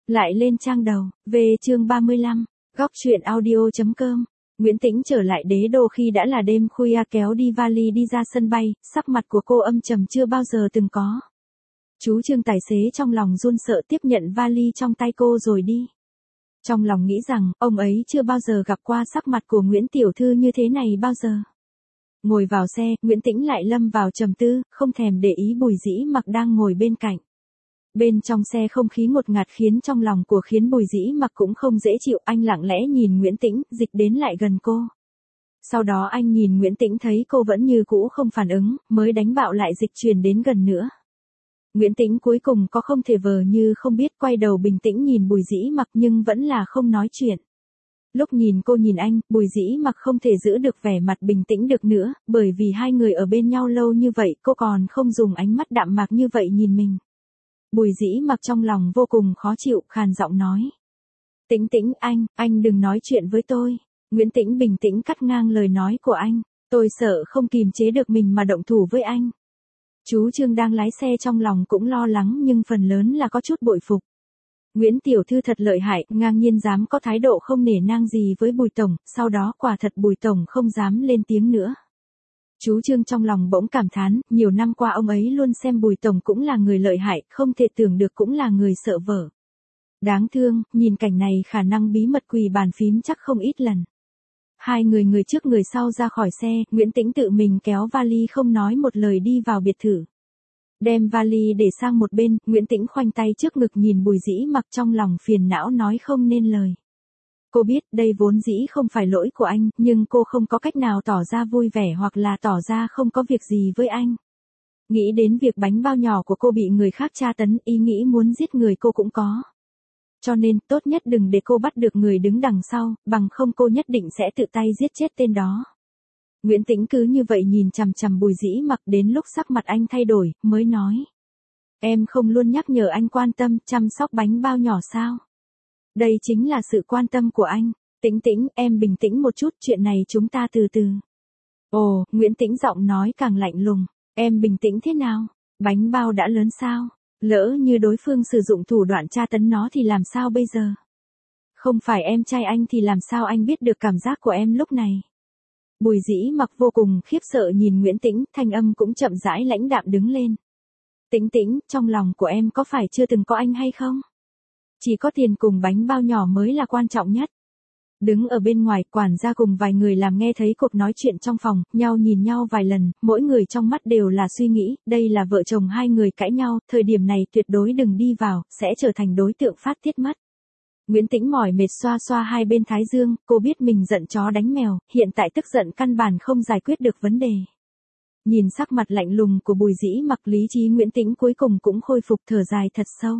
Lại lên trang đầu, về chương 35, góc truyện audio.com. Nguyễn Tĩnh trở lại đế đô khi đã là đêm khuya kéo đi vali đi ra sân bay, sắc mặt của cô âm trầm chưa bao giờ từng có. Chú Trương tài xế trong lòng run sợ tiếp nhận vali trong tay cô rồi đi. Trong lòng nghĩ rằng, ông ấy chưa bao giờ gặp qua sắc mặt của Nguyễn Tiểu Thư như thế này bao giờ. Ngồi vào xe, Nguyễn Tĩnh lại lâm vào trầm tư, không thèm để ý Bùi Dĩ Mặc đang ngồi bên cạnh. Bên trong xe không khí ngột ngạt khiến trong lòng của Bùi Dĩ Mặc cũng không dễ chịu, anh lặng lẽ nhìn Nguyễn Tĩnh, dịch đến lại gần cô. Sau đó anh nhìn Nguyễn Tĩnh thấy cô vẫn như cũ không phản ứng, mới đánh bạo lại dịch truyền đến gần nữa. Nguyễn Tĩnh cuối cùng có không thể vờ như không biết, quay đầu bình tĩnh nhìn Bùi Dĩ Mặc nhưng vẫn là không nói chuyện. Lúc nhìn cô nhìn anh, Bùi Dĩ Mặc không thể giữ được vẻ mặt bình tĩnh được nữa, bởi vì hai người ở bên nhau lâu như vậy, cô còn không dùng ánh mắt đạm mạc như vậy nhìn mình. Bùi Dĩ Mặc trong lòng vô cùng khó chịu, khàn giọng nói. Tĩnh Tĩnh, anh đừng nói chuyện với tôi. Nguyễn Tĩnh bình tĩnh cắt ngang lời nói của anh. Tôi sợ không kìm chế được mình mà động thủ với anh. Chú Trương đang lái xe trong lòng cũng lo lắng nhưng phần lớn là có chút bội phục. Nguyễn Tiểu Thư thật lợi hại, ngang nhiên dám có thái độ không nể nang gì với Bùi Tổng, sau đó quả thật Bùi Tổng không dám lên tiếng nữa. Chú Trương trong lòng bỗng cảm thán, nhiều năm qua ông ấy luôn xem Bùi Tổng cũng là người lợi hại, không thể tưởng được cũng là người sợ vợ. Đáng thương, nhìn cảnh này khả năng bí mật quỳ bàn phím chắc không ít lần. Hai người trước người sau ra khỏi xe, Nguyễn Tĩnh tự mình kéo vali không nói một lời đi vào biệt thự. Đem vali để sang một bên, Nguyễn Tĩnh khoanh tay trước ngực nhìn Bùi Dĩ Mặc trong lòng phiền não nói không nên lời. Cô biết đây vốn dĩ không phải lỗi của anh, nhưng cô không có cách nào tỏ ra vui vẻ hoặc là tỏ ra không có việc gì với anh. Nghĩ đến việc bánh bao nhỏ của cô bị người khác tra tấn, ý nghĩ muốn giết người cô cũng có. Cho nên, tốt nhất đừng để cô bắt được người đứng đằng sau, bằng không cô nhất định sẽ tự tay giết chết tên đó. Nguyễn Tĩnh cứ như vậy nhìn chằm chằm Bùi Dĩ Mặc đến lúc sắc mặt anh thay đổi, mới nói. Em không luôn nhắc nhở anh quan tâm, chăm sóc bánh bao nhỏ sao? Đây chính là sự quan tâm của anh. Tĩnh Tĩnh, em bình tĩnh một chút, chuyện này chúng ta từ từ. Ồ, Nguyễn Tĩnh giọng nói càng lạnh lùng. Em bình tĩnh thế nào? Bánh bao đã lớn sao? Lỡ như đối phương sử dụng thủ đoạn tra tấn nó thì làm sao bây giờ? Không phải em trai anh thì làm sao anh biết được cảm giác của em lúc này? Bùi Dĩ Mặc vô cùng khiếp sợ nhìn Nguyễn Tĩnh, thanh âm cũng chậm rãi lãnh đạm đứng lên. Tĩnh Tĩnh, trong lòng của em có phải chưa từng có anh hay không? Chỉ có tiền cùng bánh bao nhỏ mới là quan trọng nhất. Đứng ở bên ngoài, quản gia cùng vài người làm nghe thấy cuộc nói chuyện trong phòng, nhau nhìn nhau vài lần, mỗi người trong mắt đều là suy nghĩ, đây là vợ chồng hai người cãi nhau, thời điểm này tuyệt đối đừng đi vào, sẽ trở thành đối tượng phát tiết mất. Nguyễn Tĩnh mỏi mệt xoa xoa hai bên thái dương, cô biết mình giận chó đánh mèo, hiện tại tức giận căn bản không giải quyết được vấn đề. Nhìn sắc mặt lạnh lùng của Bùi Dĩ Mặc, lý trí Nguyễn Tĩnh cuối cùng cũng khôi phục, thở dài thật sâu.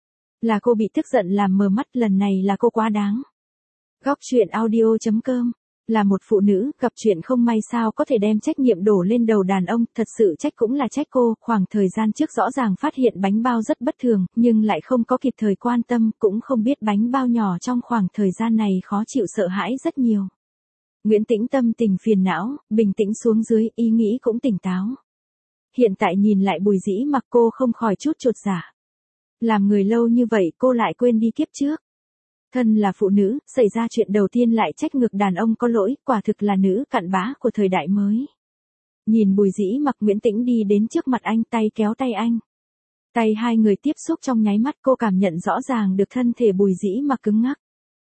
Là cô bị tức giận làm mờ mắt, lần này là cô quá đáng. Góc truyện audio.com. Là một phụ nữ, gặp chuyện không may sao có thể đem trách nhiệm đổ lên đầu đàn ông, thật sự trách cũng là trách cô, khoảng thời gian trước rõ ràng phát hiện bánh bao rất bất thường, nhưng lại không có kịp thời quan tâm, cũng không biết bánh bao nhỏ trong khoảng thời gian này khó chịu sợ hãi rất nhiều. Nguyễn Tĩnh tâm tình phiền não, bình tĩnh xuống dưới, ý nghĩ cũng tỉnh táo. Hiện tại nhìn lại Bùi Dĩ Mặc, cô không khỏi chút chột dạ. Làm người lâu như vậy cô lại quên đi kiếp trước. Thân là phụ nữ, xảy ra chuyện đầu tiên lại trách ngược đàn ông có lỗi, quả thực là nữ cặn bã của thời đại mới. Nhìn Bùi Dĩ Mặc, Nguyễn Tĩnh đi đến trước mặt anh, tay kéo tay anh. Tay hai người tiếp xúc trong nháy mắt, cô cảm nhận rõ ràng được thân thể Bùi Dĩ Mặc cứng ngắc.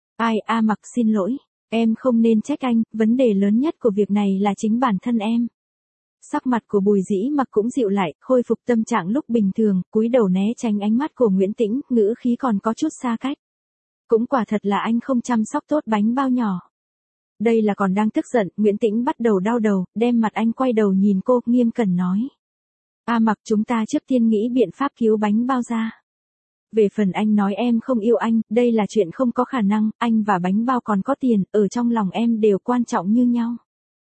Mặc xin lỗi, em không nên trách anh, vấn đề lớn nhất của việc này là chính bản thân em. Sắc mặt của Bùi Dĩ Mặc cũng dịu lại, khôi phục tâm trạng lúc bình thường, cúi đầu né tránh ánh mắt của Nguyễn Tĩnh, ngữ khí còn có chút xa cách. Cũng quả thật là anh không chăm sóc tốt bánh bao nhỏ. Đây là còn đang tức giận, Nguyễn Tĩnh bắt đầu đau đầu, đem mặt anh quay đầu nhìn cô, nghiêm cẩn nói. Mặc, chúng ta trước tiên nghĩ biện pháp cứu bánh bao ra. Về phần anh nói em không yêu anh, đây là chuyện không có khả năng, anh và bánh bao còn có tiền, ở trong lòng em đều quan trọng như nhau.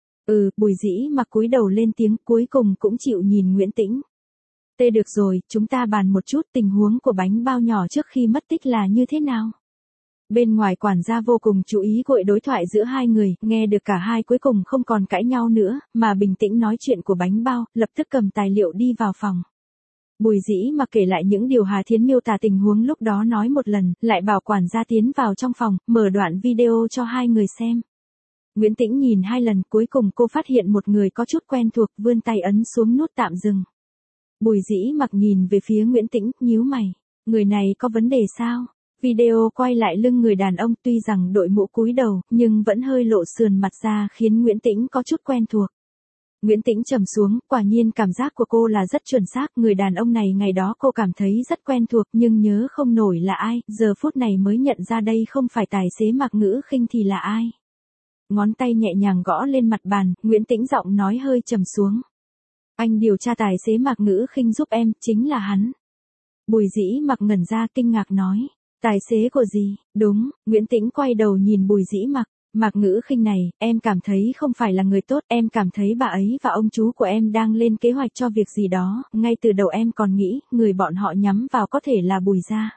Bùi Dĩ Mặc cúi đầu lên tiếng, cuối cùng cũng chịu nhìn Nguyễn Tĩnh. Được rồi, chúng ta bàn một chút tình huống của bánh bao nhỏ trước khi mất tích là như thế nào. Bên ngoài quản gia vô cùng chú ý cuộc đối thoại giữa hai người, nghe được cả hai cuối cùng không còn cãi nhau nữa, mà bình tĩnh nói chuyện của bánh bao, lập tức cầm tài liệu đi vào phòng. Bùi Dĩ Mặc kể lại những điều Hà Thiến miêu tả tình huống lúc đó nói một lần, lại bảo quản gia tiến vào trong phòng, mở đoạn video cho hai người xem. Nguyễn Tĩnh nhìn hai lần, cuối cùng cô phát hiện một người có chút quen thuộc, vươn tay ấn xuống nút tạm dừng. Bùi Dĩ Mặc nhìn về phía Nguyễn Tĩnh, nhíu mày. Người này có vấn đề sao? Video quay lại lưng người đàn ông, tuy rằng đội mũ cúi đầu, nhưng vẫn hơi lộ sườn mặt ra khiến Nguyễn Tĩnh có chút quen thuộc. Nguyễn Tĩnh trầm xuống, quả nhiên cảm giác của cô là rất chuẩn xác, người đàn ông này ngày đó cô cảm thấy rất quen thuộc nhưng nhớ không nổi là ai, giờ phút này mới nhận ra đây không phải tài xế Mạc Ngữ Khinh thì là ai. Ngón tay nhẹ nhàng gõ lên mặt bàn, Nguyễn Tĩnh giọng nói hơi trầm xuống. Anh điều tra tài xế Mạc Ngữ Khinh giúp em, chính là hắn. Bùi Dĩ Mặc ngẩn ra kinh ngạc nói. Tài xế của gì? Đúng, Nguyễn Tĩnh quay đầu nhìn Bùi Dĩ Mặc. Mạc Ngữ Khinh này, em cảm thấy không phải là người tốt, em cảm thấy bà ấy và ông chú của em đang lên kế hoạch cho việc gì đó, ngay từ đầu em còn nghĩ, người bọn họ nhắm vào có thể là Bùi gia.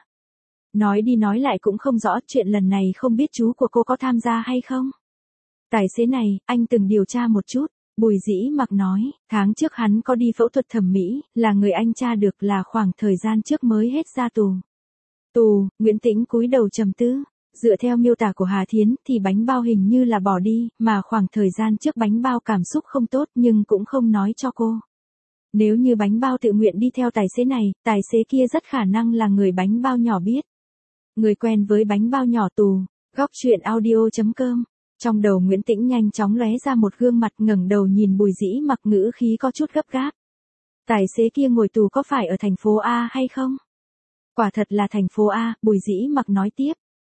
Nói đi nói lại cũng không rõ, chuyện lần này không biết chú của cô có tham gia hay không? Tài xế này, anh từng điều tra một chút, Bùi Dĩ Mặc nói, tháng trước hắn có đi phẫu thuật thẩm mỹ, là người anh tra được là khoảng thời gian trước mới hết ra tù. Tù, Nguyễn Tĩnh cúi đầu trầm tư. Dựa theo miêu tả của Hà Thiến thì bánh bao hình như là bỏ đi, mà khoảng thời gian trước bánh bao cảm xúc không tốt nhưng cũng không nói cho cô. Nếu như bánh bao tự nguyện đi theo tài xế này, tài xế kia rất khả năng là người bánh bao nhỏ biết. Người quen với bánh bao nhỏ tù. Góc truyện audio.com. Trong đầu Nguyễn Tĩnh nhanh chóng lóe ra một gương mặt, ngẩng đầu nhìn Bùi Dĩ Mặc, ngữ khí có chút gấp gáp. Tài xế kia ngồi tù có phải ở thành phố A hay không? Quả thật là thành phố A, Bùi Dĩ Mặc nói tiếp.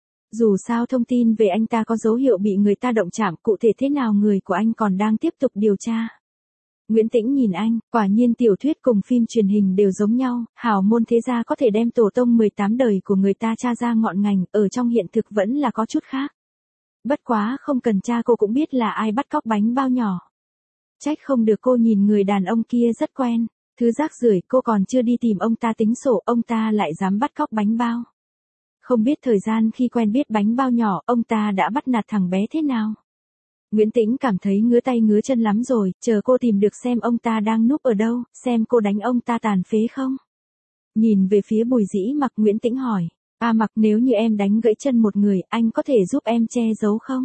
Dù sao thông tin về anh ta có dấu hiệu bị người ta động chạm, cụ thể thế nào người của anh còn đang tiếp tục điều tra. Nguyễn Tĩnh nhìn anh, quả nhiên tiểu thuyết cùng phim truyền hình đều giống nhau, hào môn thế gia có thể đem tổ tông 18 đời của người ta tra ra ngọn ngành, ở trong hiện thực vẫn là có chút khác. Bất quá không cần tra cô cũng biết là ai bắt cóc bánh bao nhỏ. Trách không được cô nhìn người đàn ông kia rất quen, thứ rác rưởi, cô còn chưa đi tìm ông ta tính sổ, ông ta lại dám bắt cóc bánh bao. Không biết thời gian khi quen biết bánh bao nhỏ, ông ta đã bắt nạt thằng bé thế nào. Nguyễn Tĩnh cảm thấy ngứa tay ngứa chân lắm rồi, chờ cô tìm được xem ông ta đang núp ở đâu, xem cô đánh ông ta tàn phế không. Nhìn về phía Bùi Dĩ Mặc, Nguyễn Tĩnh hỏi, Mặc, nếu như em đánh gãy chân một người, anh có thể giúp em che giấu không?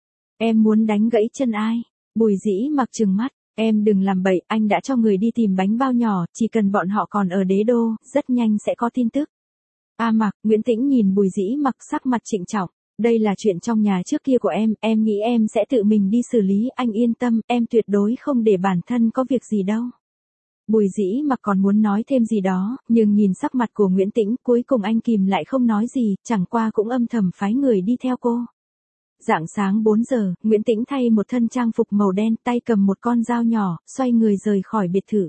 Em muốn đánh gãy chân ai? Bùi Dĩ Mặc trừng mắt, em đừng làm bậy, anh đã cho người đi tìm bánh bao nhỏ, chỉ cần bọn họ còn ở Đế Đô, rất nhanh sẽ có tin tức. Mặc, Nguyễn Tĩnh nhìn Bùi Dĩ Mặc sắc mặt trịnh trọng, đây là chuyện trong nhà trước kia của em nghĩ em sẽ tự mình đi xử lý, anh yên tâm, em tuyệt đối không để bản thân có việc gì đâu. Bùi Dĩ Mặc còn muốn nói thêm gì đó, nhưng nhìn sắc mặt của Nguyễn Tĩnh, cuối cùng anh kìm lại không nói gì, chẳng qua cũng âm thầm phái người đi theo cô. Rạng sáng 4 giờ, Nguyễn Tĩnh thay một thân trang phục màu đen, tay cầm một con dao nhỏ, xoay người rời khỏi biệt thự.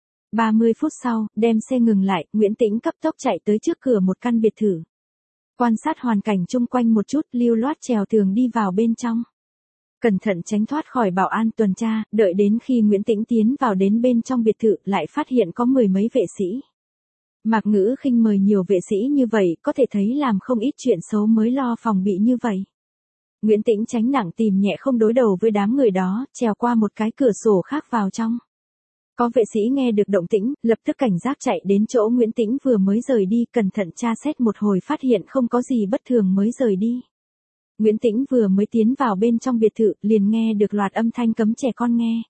30 phút sau, đem xe ngừng lại, Nguyễn Tĩnh cấp tốc chạy tới trước cửa một căn biệt thự. Quan sát hoàn cảnh chung quanh một chút, lưu loát trèo tường đi vào bên trong. Cẩn thận tránh thoát khỏi bảo an tuần tra, đợi đến khi Nguyễn Tĩnh tiến vào đến bên trong biệt thự, lại phát hiện có mười mấy vệ sĩ. Mạc Ngữ Khinh mời nhiều vệ sĩ như vậy, có thể thấy làm không ít chuyện xấu mới lo phòng bị như vậy. Nguyễn Tĩnh tránh nặng tìm nhẹ không đối đầu với đám người đó, trèo qua một cái cửa sổ khác vào trong. Có vệ sĩ nghe được động tĩnh, lập tức cảnh giác chạy đến chỗ Nguyễn Tĩnh vừa mới rời đi, cẩn thận tra xét một hồi phát hiện không có gì bất thường mới rời đi. Nguyễn Tĩnh vừa mới tiến vào bên trong biệt thự, liền nghe được loạt âm thanh cấm trẻ con nghe.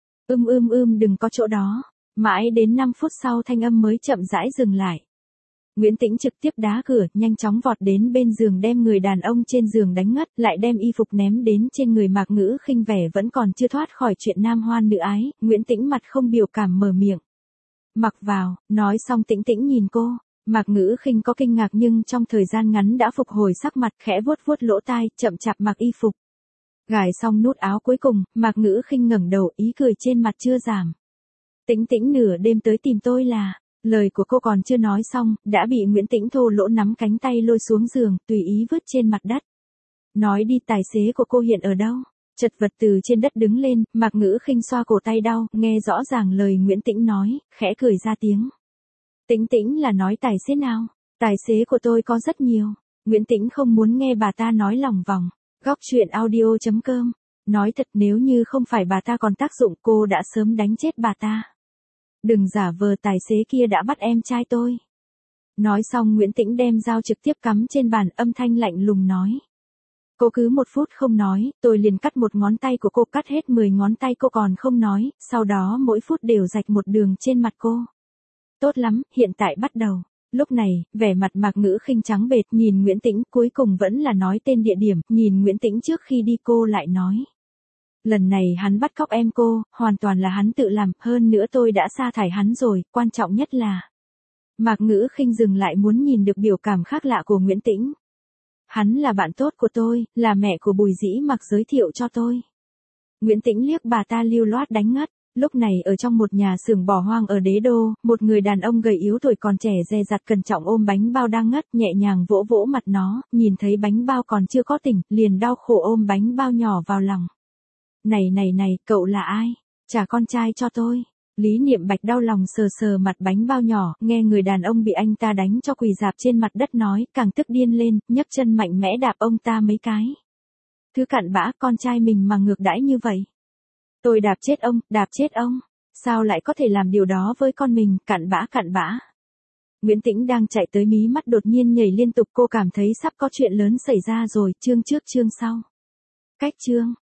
Đừng có chỗ đó. Mãi đến 5 phút sau thanh âm mới chậm rãi dừng lại. Nguyễn Tĩnh trực tiếp đá cửa, nhanh chóng vọt đến bên giường đem người đàn ông trên giường đánh ngất, lại đem y phục ném đến trên người Mạc Ngữ Khinh, vẻ vẫn còn chưa thoát khỏi chuyện nam hoan nữ ái, Nguyễn Tĩnh mặt không biểu cảm mở miệng. Mặc vào, nói xong Tĩnh Tĩnh nhìn cô, Mạc Ngữ Khinh có kinh ngạc nhưng trong thời gian ngắn đã phục hồi sắc mặt, khẽ vuốt vuốt lỗ tai, chậm chạp mặc y phục. Gài xong nút áo cuối cùng, Mạc Ngữ Khinh ngẩng đầu, ý cười trên mặt chưa giảm. Tĩnh Tĩnh nửa đêm tới tìm tôi là... Lời của cô còn chưa nói xong, đã bị Nguyễn Tĩnh thô lỗ nắm cánh tay lôi xuống giường, tùy ý vứt trên mặt đất. Nói đi, tài xế của cô hiện ở đâu? Chật vật từ trên đất đứng lên, Mạc Ngữ Khinh xoa cổ tay đau, nghe rõ ràng lời Nguyễn Tĩnh nói, khẽ cười ra tiếng. Tĩnh Tĩnh là nói tài xế nào? Tài xế của tôi có rất nhiều. Nguyễn Tĩnh không muốn nghe bà ta nói lòng vòng. Góc truyện audio.com. Nói thật, nếu như không phải bà ta còn tác dụng, cô đã sớm đánh chết bà ta. Đừng giả vờ tài xế kia đã bắt em trai tôi. Nói xong Nguyễn Tĩnh đem dao trực tiếp cắm trên bàn, âm thanh lạnh lùng nói. Cô cứ 1 phút không nói, tôi liền cắt 1 ngón tay của cô, cắt hết 10 ngón tay cô còn không nói, sau đó mỗi phút đều rạch 1 đường trên mặt cô. Tốt lắm, hiện tại bắt đầu. Lúc này, vẻ mặt Mạc Ngữ Khinh trắng bệch nhìn Nguyễn Tĩnh, cuối cùng vẫn là nói tên địa điểm, nhìn Nguyễn Tĩnh trước khi đi cô lại nói. Lần này hắn bắt cóc em cô, hoàn toàn là hắn tự làm, hơn nữa tôi đã sa thải hắn rồi, quan trọng nhất là. Mạc Ngữ Khinh dừng lại muốn nhìn được biểu cảm khác lạ của Nguyễn Tĩnh. Hắn là bạn tốt của tôi, là mẹ của Bùi Dĩ Mặc giới thiệu cho tôi. Nguyễn Tĩnh liếc bà ta lưu loát đánh ngất. Lúc này ở trong một nhà xưởng bỏ hoang ở Đế Đô, một người đàn ông gầy yếu tuổi còn trẻ dè dặt cẩn trọng ôm bánh bao đang ngất, nhẹ nhàng vỗ vỗ mặt nó, nhìn thấy bánh bao còn chưa có tỉnh, liền đau khổ ôm bánh bao nhỏ vào lòng. Này, cậu là ai? Trả con trai cho tôi. Lý Niệm Bạch đau lòng sờ sờ mặt bánh bao nhỏ, nghe người đàn ông bị anh ta đánh cho quỳ rạp trên mặt đất nói, càng tức điên lên, nhấc chân mạnh mẽ đạp ông ta mấy cái. Thứ cặn bã, con trai mình mà ngược đãi như vậy. Tôi đạp chết ông. Sao lại có thể làm điều đó với con mình, cặn bã. Nguyễn Tĩnh đang chạy tới mí mắt đột nhiên nhảy liên tục, cô cảm thấy sắp có chuyện lớn xảy ra rồi, chương trước chương sau. Cách chương.